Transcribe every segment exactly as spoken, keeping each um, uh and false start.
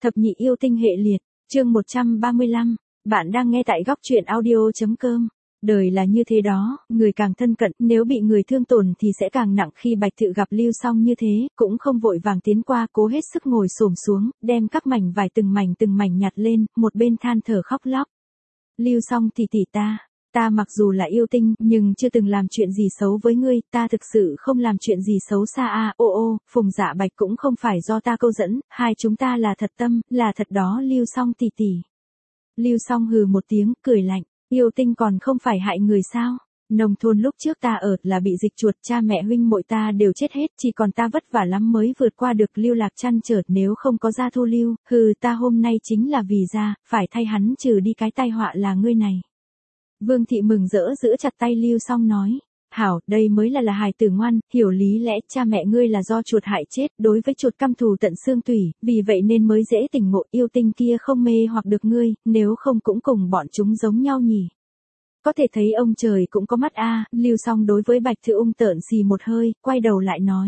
Thập nhị yêu tinh hệ liệt, chương một trăm ba mươi lăm, bạn đang nghe tại góc truyện audio chấm com. Đời là như thế đó, người càng thân cận, nếu bị người thương tổn thì sẽ càng nặng. Khi Bạch Thự gặp Lưu Song như thế, cũng không vội vàng tiến qua, cố hết sức ngồi xổm xuống, đem các mảnh vải từng mảnh từng mảnh nhặt lên, một bên than thở khóc lóc. Lưu Song tỷ tỷ ta, ta mặc dù là yêu tinh, nhưng chưa từng làm chuyện gì xấu với ngươi, ta thực sự không làm chuyện gì xấu xa a. Ô ô, Phùng Dạ Bạch cũng không phải do ta câu dẫn, hai chúng ta là thật tâm, là thật đó Lưu Song tỷ tỷ. Lưu Song hừ một tiếng, cười lạnh, yêu tinh còn không phải hại người sao? Nông thôn lúc trước ta ở là bị dịch chuột, cha mẹ huynh muội ta đều chết hết, chỉ còn ta vất vả lắm mới vượt qua được lưu lạc trăn trở, nếu không có gia thu lưu, hừ ta hôm nay chính là vì gia, phải thay hắn trừ đi cái tai họa là ngươi này. Vương thị mừng rỡ giữ chặt tay Lưu Song nói, hảo, đây mới là là hài tử ngoan, hiểu lý lẽ, cha mẹ ngươi là do chuột hại chết, đối với chuột căm thù tận xương tủy, vì vậy nên mới dễ tỉnh ngộ, yêu tinh kia không mê hoặc được ngươi, nếu không cũng cùng bọn chúng giống nhau nhỉ. Có thể thấy ông trời cũng có mắt a. Lưu Song đối với Bạch Thự ung tợn xì một hơi, quay đầu lại nói.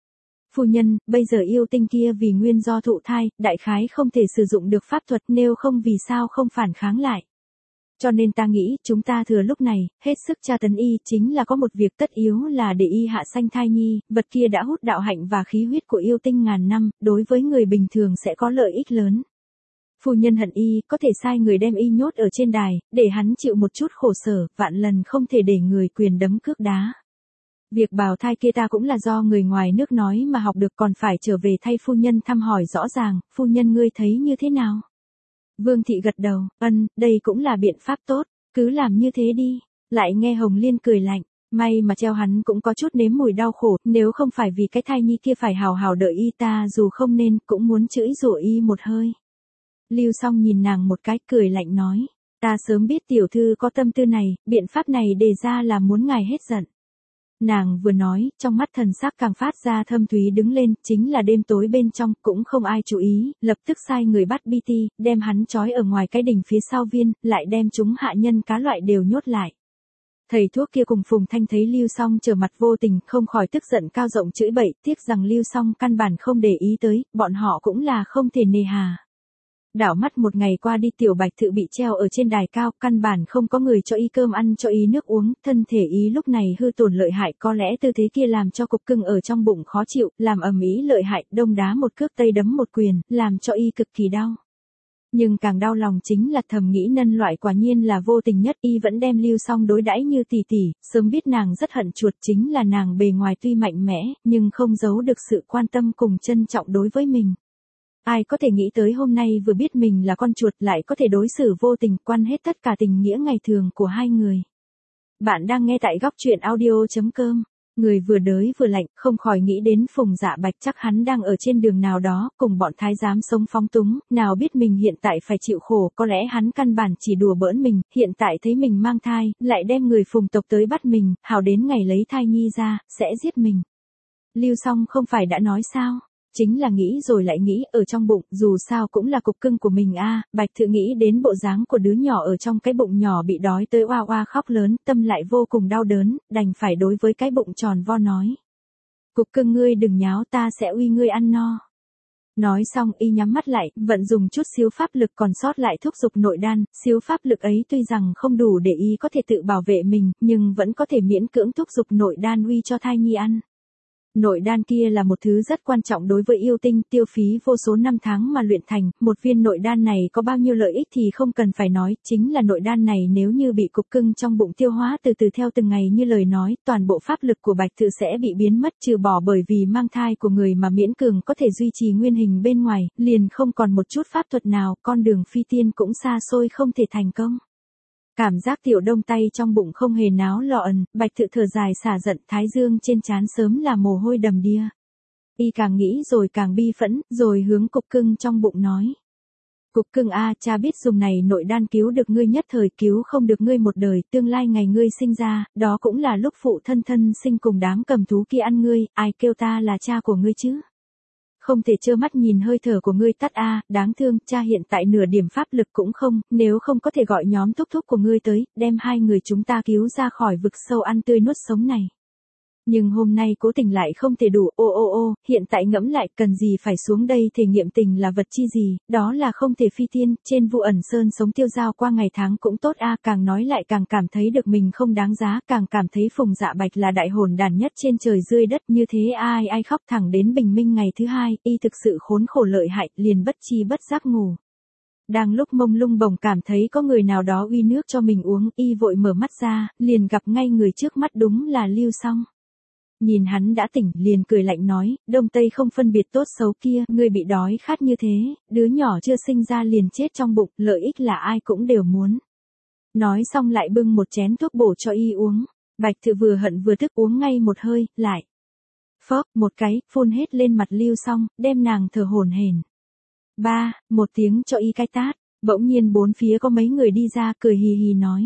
Phu nhân, bây giờ yêu tinh kia vì nguyên do thụ thai, đại khái không thể sử dụng được pháp thuật, nếu không vì sao không phản kháng lại. Cho nên ta nghĩ, chúng ta thừa lúc này, hết sức tra tấn y, chính là có một việc tất yếu là để y hạ sanh thai nhi, vật kia đã hút đạo hạnh và khí huyết của yêu tinh ngàn năm, đối với người bình thường sẽ có lợi ích lớn. Phu nhân hận y, có thể sai người đem y nhốt ở trên đài, để hắn chịu một chút khổ sở, vạn lần không thể để người quyền đấm cước đá. Việc bào thai kia ta cũng là do người ngoài nước nói mà học được, còn phải trở về thay phu nhân thăm hỏi rõ ràng, phu nhân ngươi thấy như thế nào? Vương thị gật đầu, ân, đây cũng là biện pháp tốt, cứ làm như thế đi. Lại nghe Hồng Liên cười lạnh, may mà treo hắn cũng có chút nếm mùi đau khổ, nếu không phải vì cái thai nhi kia phải hào hào đợi y, ta dù không nên, cũng muốn chửi rủa y một hơi. Lưu Song nhìn nàng một cái, cười lạnh nói, ta sớm biết tiểu thư có tâm tư này, biện pháp này đề ra là muốn ngài hết giận. Nàng vừa nói, trong mắt thần sắc càng phát ra thâm thúy đứng lên, chính là đêm tối bên trong, cũng không ai chú ý, lập tức sai người bắt Bi Ti, đem hắn trói ở ngoài cái đỉnh phía sau viên, lại đem chúng hạ nhân cá loại đều nhốt lại. Thầy thuốc kia cùng Phùng Thanh thấy Lưu Song trở mặt vô tình, không khỏi tức giận cao giọng chửi bậy, tiếc rằng Lưu Song căn bản không để ý tới, bọn họ cũng là không thể nề hà. Đảo mắt một ngày qua đi, tiểu Bạch Thự bị treo ở trên đài cao, căn bản không có người cho y cơm ăn, cho y nước uống, thân thể y lúc này hư tổn lợi hại, có lẽ tư thế kia làm cho cục cưng ở trong bụng khó chịu, làm ầm ĩ lợi hại, đông đá một cước tây đấm một quyền, làm cho y cực kỳ đau. Nhưng càng đau lòng chính là thầm nghĩ nhân loại quả nhiên là vô tình nhất, y vẫn đem Lưu Song đối đãi như tỷ tỷ, sớm biết nàng rất hận chuột, chính là nàng bề ngoài tuy mạnh mẽ, nhưng không giấu được sự quan tâm cùng trân trọng đối với mình. Ai có thể nghĩ tới hôm nay vừa biết mình là con chuột lại có thể đối xử vô tình, quan hết tất cả tình nghĩa ngày thường của hai người. Bạn đang nghe tại góc truyện audio chấm com. Người vừa đới vừa lạnh, không khỏi nghĩ đến Phùng Dạ Bạch, chắc hắn đang ở trên đường nào đó, cùng bọn thái giám sống phóng túng, nào biết mình hiện tại phải chịu khổ, có lẽ hắn căn bản chỉ đùa bỡn mình, hiện tại thấy mình mang thai, lại đem người Phùng tộc tới bắt mình, hào đến ngày lấy thai nhi ra, sẽ giết mình. Lưu Song không phải đã nói sao? Chính là nghĩ rồi lại nghĩ, ở trong bụng, dù sao cũng là cục cưng của mình a. Bạch Thự nghĩ đến bộ dáng của đứa nhỏ ở trong cái bụng nhỏ bị đói tới oa oa khóc lớn, tâm lại vô cùng đau đớn, đành phải đối với cái bụng tròn vo nói. Cục cưng ngươi đừng nháo, ta sẽ uy ngươi ăn no. Nói xong y nhắm mắt lại, vận dùng chút xíu pháp lực còn sót lại thúc giục nội đan, xíu pháp lực ấy tuy rằng không đủ để y có thể tự bảo vệ mình, nhưng vẫn có thể miễn cưỡng thúc giục nội đan uy cho thai nhi ăn. Nội đan kia là một thứ rất quan trọng đối với yêu tinh, tiêu phí vô số năm tháng mà luyện thành, một viên nội đan này có bao nhiêu lợi ích thì không cần phải nói, chính là nội đan này nếu như bị cục cưng trong bụng tiêu hóa từ từ theo từng ngày như lời nói, toàn bộ pháp lực của Bạch Thự sẽ bị biến mất, trừ bỏ bởi vì mang thai của người mà miễn cường có thể duy trì nguyên hình bên ngoài, liền không còn một chút pháp thuật nào, con đường phi tiên cũng xa xôi không thể thành công. Cảm giác tiểu đông tay trong bụng không hề náo loạn, Bạch Thự thở dài xả giận, thái dương trên trán sớm là mồ hôi đầm đìa. Y càng nghĩ rồi càng bi phẫn, rồi hướng cục cưng trong bụng nói. Cục cưng a, cha biết dùng này nội đan cứu được ngươi nhất thời, cứu không được ngươi một đời, tương lai ngày ngươi sinh ra, đó cũng là lúc phụ thân thân sinh cùng đám cầm thú kia ăn ngươi, ai kêu ta là cha của ngươi chứ? Không thể trơ mắt nhìn hơi thở của ngươi tắt a, đáng thương, cha hiện tại nửa điểm pháp lực cũng không, nếu không có thể gọi nhóm thúc thúc của ngươi tới, đem hai người chúng ta cứu ra khỏi vực sâu ăn tươi nuốt sống này. Nhưng hôm nay cố tình lại không thể đủ, ô ô ô, hiện tại ngẫm lại cần gì phải xuống đây thể nghiệm tình là vật chi gì, đó là không thể phi tiên, trên Vu Ẩn Sơn sống tiêu dao qua ngày tháng cũng tốt a, càng nói lại càng cảm thấy được mình không đáng giá, càng cảm thấy Phùng Dạ Bạch là đại hồn đàn nhất trên trời dưới đất, như thế ai ai khóc thẳng đến bình minh ngày thứ hai, y thực sự khốn khổ lợi hại, liền bất chi bất giác ngủ. Đang lúc mông lung bồng cảm thấy có người nào đó uy nước cho mình uống, y vội mở mắt ra, liền gặp ngay người trước mắt đúng là Lưu Song. Nhìn hắn đã tỉnh, liền cười lạnh nói, Đông Tây không phân biệt tốt xấu kia, ngươi bị đói khát như thế, đứa nhỏ chưa sinh ra liền chết trong bụng, lợi ích là ai cũng đều muốn. Nói xong lại bưng một chén thuốc bổ cho y uống, Bạch Thự vừa hận vừa tức uống ngay một hơi, lại. Phốc, một cái, phun hết lên mặt Lưu Song, đem nàng thở hổn hển. Ba, một tiếng cho y cái tát, bỗng nhiên bốn phía có mấy người đi ra cười hì hì nói.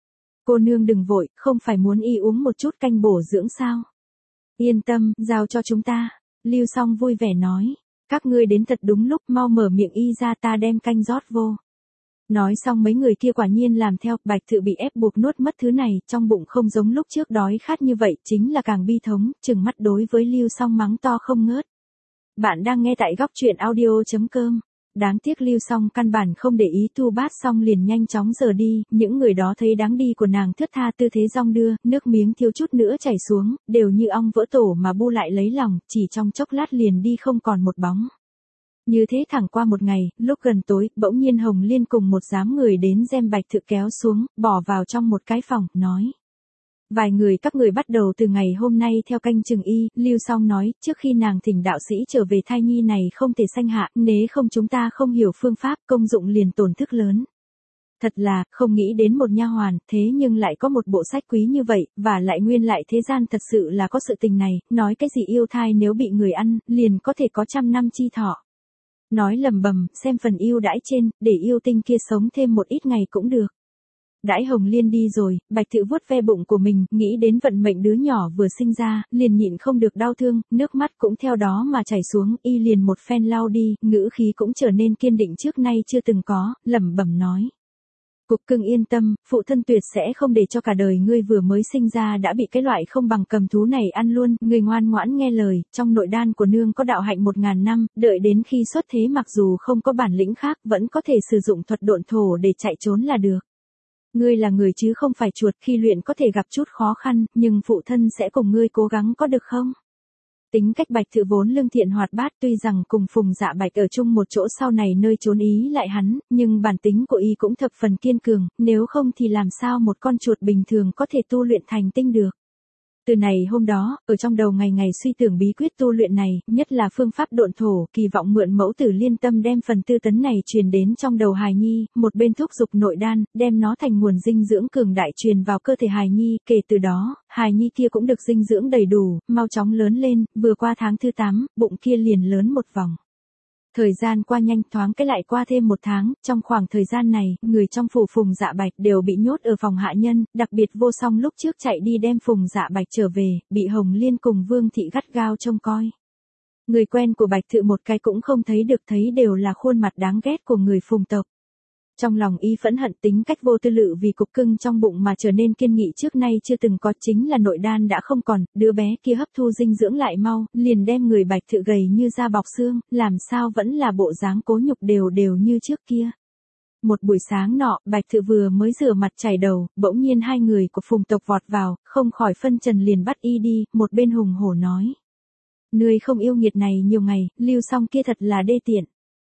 Cô nương đừng vội, không phải muốn y uống một chút canh bổ dưỡng sao? Yên tâm, giao cho chúng ta. Lưu Song vui vẻ nói. Các ngươi đến thật đúng lúc, mau mở miệng y ra ta đem canh rót vô. Nói xong mấy người kia quả nhiên làm theo, Bạch Thự bị ép buộc nuốt mất thứ này, trong bụng không giống lúc trước đói khát như vậy, chính là càng bi thống, trừng mắt đối với Lưu Song mắng to không ngớt. Bạn đang nghe tại góc truyện audio.com. Đáng tiếc Lưu Song căn bản không để ý, thu bát xong liền nhanh chóng rời đi, những người đó thấy đáng đi của nàng thướt tha tư thế dong đưa, nước miếng thiếu chút nữa chảy xuống, đều như ong vỡ tổ mà bu lại lấy lòng, chỉ trong chốc lát liền đi không còn một bóng. Như thế thẳng qua một ngày, lúc gần tối, bỗng nhiên Hồng Liên cùng một đám người đến đem Bạch Thự kéo xuống, bỏ vào trong một cái phòng, nói. Vài người các người bắt đầu từ ngày hôm nay theo canh chừng y, Lưu Song nói, trước khi nàng thỉnh đạo sĩ trở về thai nhi này không thể sanh hạ, nếu không chúng ta không hiểu phương pháp, công dụng liền tổn thức lớn. Thật là, không nghĩ đến một nha hoàn, thế nhưng lại có một bộ sách quý như vậy, và lại nguyên lại thế gian thật sự là có sự tình này, nói cái gì yêu thai nếu bị người ăn, liền có thể có trăm năm chi thọ. Nói lầm bầm, xem phần yêu đãi trên, để yêu tinh kia sống thêm một ít ngày cũng được. Đãi Hồng Liên đi rồi, Bạch Thự vuốt ve bụng của mình, nghĩ đến vận mệnh đứa nhỏ vừa sinh ra, liền nhịn không được đau thương, nước mắt cũng theo đó mà chảy xuống, y liền một phen lau đi, ngữ khí cũng trở nên kiên định trước nay chưa từng có, lẩm bẩm nói. Cục Cưng yên tâm, phụ thân tuyệt sẽ không để cho cả đời ngươi vừa mới sinh ra đã bị cái loại không bằng cầm thú này ăn luôn, ngươi ngoan ngoãn nghe lời, trong nội đan của nương có đạo hạnh một ngàn năm, đợi đến khi xuất thế mặc dù không có bản lĩnh khác vẫn có thể sử dụng thuật độn thổ để chạy trốn là được. Ngươi là người chứ không phải chuột, khi luyện có thể gặp chút khó khăn, nhưng phụ thân sẽ cùng ngươi cố gắng có được không? Tính cách Bạch Thự vốn lương thiện hoạt bát, tuy rằng cùng Phùng Dạ Bạch ở chung một chỗ sau này nơi trốn ý lại hắn, nhưng bản tính của y cũng thập phần kiên cường, nếu không thì làm sao một con chuột bình thường có thể tu luyện thành tinh được. Từ này hôm đó, ở trong đầu ngày ngày suy tưởng bí quyết tu luyện này, nhất là phương pháp độn thổ, kỳ vọng mượn mẫu tử liên tâm đem phần tư tấn này truyền đến trong đầu hài nhi, một bên thúc dục nội đan, đem nó thành nguồn dinh dưỡng cường đại truyền vào cơ thể hài nhi, kể từ đó, hài nhi kia cũng được dinh dưỡng đầy đủ, mau chóng lớn lên, vừa qua tháng thứ tám, bụng kia liền lớn một vòng. Thời gian qua nhanh, thoáng cái lại qua thêm một tháng, trong khoảng thời gian này, người trong phủ Phùng Dạ Bạch đều bị nhốt ở phòng hạ nhân, đặc biệt Vô Song lúc trước chạy đi đem Phùng Dạ Bạch trở về, bị Hồng Liên cùng Vương Thị gắt gao trông coi. Người quen của Bạch Thự một cái cũng không thấy được, thấy đều là khuôn mặt đáng ghét của người Phùng tộc. Trong lòng y phẫn hận, tính cách vô tư lự vì Cục Cưng trong bụng mà trở nên kiên nghị trước nay chưa từng có, chính là nội đan đã không còn, đứa bé kia hấp thu dinh dưỡng lại mau, liền đem người Bạch Thự gầy như da bọc xương, làm sao vẫn là bộ dáng cố nhục đều đều như trước kia. Một buổi sáng nọ, Bạch Thự vừa mới rửa mặt chải đầu, bỗng nhiên hai người của Phùng tộc vọt vào, không khỏi phân trần liền bắt y đi, một bên hùng hổ nói. Ngươi không yêu nghiệt này nhiều ngày, Lưu Song kia thật là đê tiện.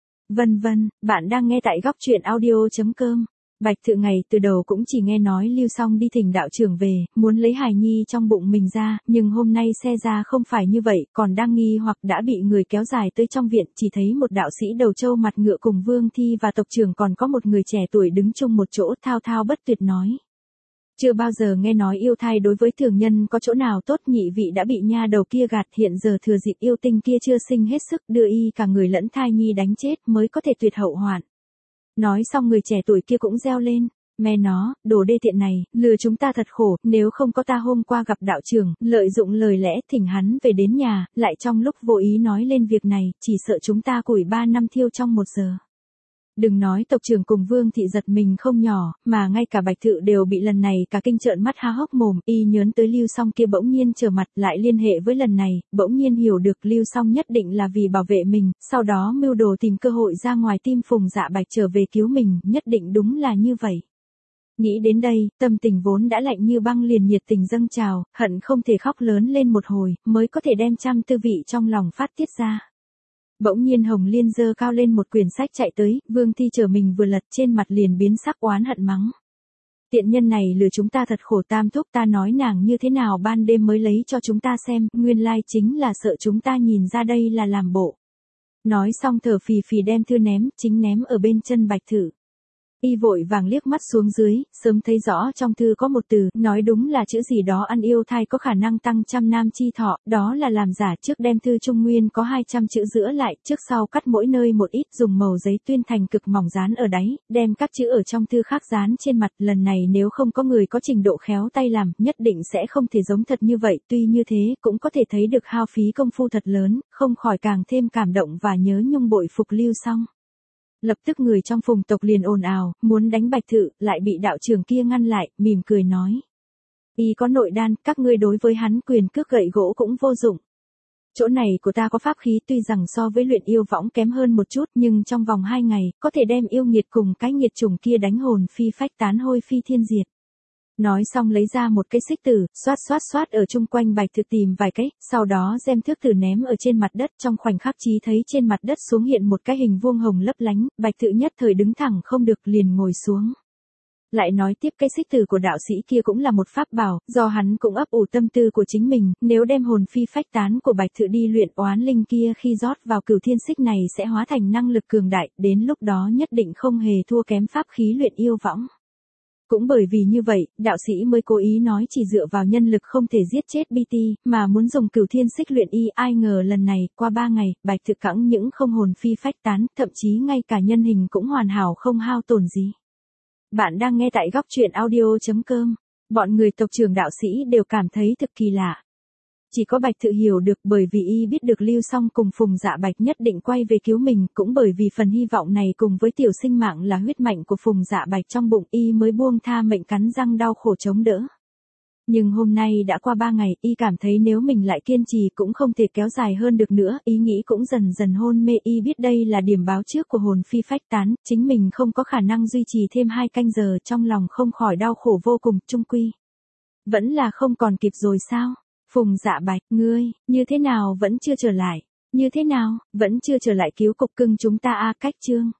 Vân vân, bạn đang nghe tại góc truyện audio.com. Bạch Thự ngày từ đầu cũng chỉ nghe nói Lưu Song đi thỉnh đạo trưởng về, muốn lấy hài nhi trong bụng mình ra, nhưng hôm nay xe ra không phải như vậy, còn đang nghi hoặc đã bị người kéo dài tới trong viện, chỉ thấy một đạo sĩ đầu trâu mặt ngựa cùng Vương Thi và tộc trưởng còn có một người trẻ tuổi đứng chung một chỗ thao thao bất tuyệt nói. Chưa bao giờ nghe nói yêu thai đối với thường nhân có chỗ nào tốt, nhị vị đã bị nha đầu kia gạt, hiện giờ thừa dịp yêu tinh kia chưa sinh hết sức đưa y cả người lẫn thai nhi đánh chết mới có thể tuyệt hậu hoạn. Nói xong người trẻ tuổi kia cũng reo lên, mẹ nó, đồ đê tiện này, lừa chúng ta thật khổ, nếu không có ta hôm qua gặp đạo trưởng, lợi dụng lời lẽ thỉnh hắn về đến nhà, lại trong lúc vô ý nói lên việc này, chỉ sợ chúng ta củi ba năm thiêu trong một giờ. Đừng nói tộc trưởng cùng Vương thị giật mình không nhỏ, mà ngay cả Bạch Thự đều bị lần này cả kinh trợn mắt há hốc mồm, y nhớn tới Lưu Song kia bỗng nhiên trở mặt lại liên hệ với lần này, bỗng nhiên hiểu được Lưu Song nhất định là vì bảo vệ mình, sau đó mưu đồ tìm cơ hội ra ngoài tim Phùng Dạ Bạch trở về cứu mình, nhất định đúng là như vậy. Nghĩ đến đây, tâm tình vốn đã lạnh như băng liền nhiệt tình dâng trào, hận không thể khóc lớn lên một hồi, mới có thể đem trăm tư vị trong lòng phát tiết ra. Bỗng nhiên Hồng Liên giơ cao lên một quyển sách chạy tới, Vương Thi chờ mình vừa lật trên mặt liền biến sắc oán hận mắng. Tiện nhân này lừa chúng ta thật khổ, tam thúc ta nói nàng như thế nào ban đêm mới lấy cho chúng ta xem, nguyên lai chính là sợ chúng ta nhìn ra đây là làm bộ. Nói xong thở phì phì đem thư ném, chính ném ở bên chân Bạch Thự. Y vội vàng liếc mắt xuống dưới, sớm thấy rõ trong thư có một từ, nói đúng là chữ gì đó ăn yêu thai có khả năng tăng trăm nam chi thọ, đó là làm giả trước đem thư trung nguyên có hai trăm chữ giữa lại, trước sau cắt mỗi nơi một ít dùng màu giấy tuyên thành cực mỏng dán ở đáy, đem các chữ ở trong thư khác dán trên mặt, lần này nếu không có người có trình độ khéo tay làm, nhất định sẽ không thể giống thật như vậy, tuy như thế cũng có thể thấy được hao phí công phu thật lớn, không khỏi càng thêm cảm động và nhớ nhung bội phục Lưu Song. Lập tức người trong Phùng tộc liền ồn ào, muốn đánh Bạch Thự, lại bị đạo trưởng kia ngăn lại, mỉm cười nói. Y có nội đan, các ngươi đối với hắn quyền cước gậy gỗ cũng vô dụng. Chỗ này của ta có pháp khí tuy rằng so với luyện yêu võng kém hơn một chút, nhưng trong vòng hai ngày, có thể đem yêu nghiệt cùng cái nghiệt chủng kia đánh hồn phi phách tán hôi phi thiên diệt. Nói xong lấy ra một cái xích tử, xoát xoát xoát ở chung quanh Bạch Thự tìm vài cái, sau đó đem thước tử ném ở trên mặt đất, trong khoảnh khắc trí thấy trên mặt đất xuống hiện một cái hình vuông hồng lấp lánh, Bạch Thự nhất thời đứng thẳng không được liền ngồi xuống. Lại nói tiếp cái xích tử của đạo sĩ kia cũng là một pháp bảo, do hắn cũng ấp ủ tâm tư của chính mình, nếu đem hồn phi phách tán của Bạch Thự đi luyện oán linh kia khi rót vào cửu thiên xích này sẽ hóa thành năng lực cường đại, đến lúc đó nhất định không hề thua kém pháp khí luyện yêu võng. Cũng bởi vì như vậy, đạo sĩ mới cố ý nói chỉ dựa vào nhân lực không thể giết chết bê tê, mà muốn dùng cửu thiên xích luyện y, ai ngờ lần này, qua ba ngày, Bạch Thự cẵng những không hồn phi phách tán, thậm chí ngay cả nhân hình cũng hoàn hảo không hao tổn gì. Bạn đang nghe tại góc truyện audio chấm com, bọn người tộc trưởng đạo sĩ đều cảm thấy thực kỳ lạ. Chỉ có Bạch Thự hiểu được, bởi vì y biết được Lưu Song cùng Phùng Dạ Bạch nhất định quay về cứu mình, cũng bởi vì phần hy vọng này cùng với tiểu sinh mạng là huyết mạch của Phùng Dạ Bạch trong bụng, y mới buông tha mệnh cắn răng đau khổ chống đỡ. Nhưng hôm nay đã qua ba ngày, y cảm thấy nếu mình lại kiên trì cũng không thể kéo dài hơn được nữa, ý nghĩ cũng dần dần hôn mê, y biết đây là điểm báo trước của hồn phi phách tán, chính mình không có khả năng duy trì thêm hai canh giờ, trong lòng không khỏi đau khổ vô cùng, chung quy. Vẫn là không còn kịp rồi sao? Phùng Dạ Bạch, ngươi, như thế nào vẫn chưa trở lại? Như thế nào, vẫn chưa trở lại cứu cục cưng chúng ta a à, cách chương.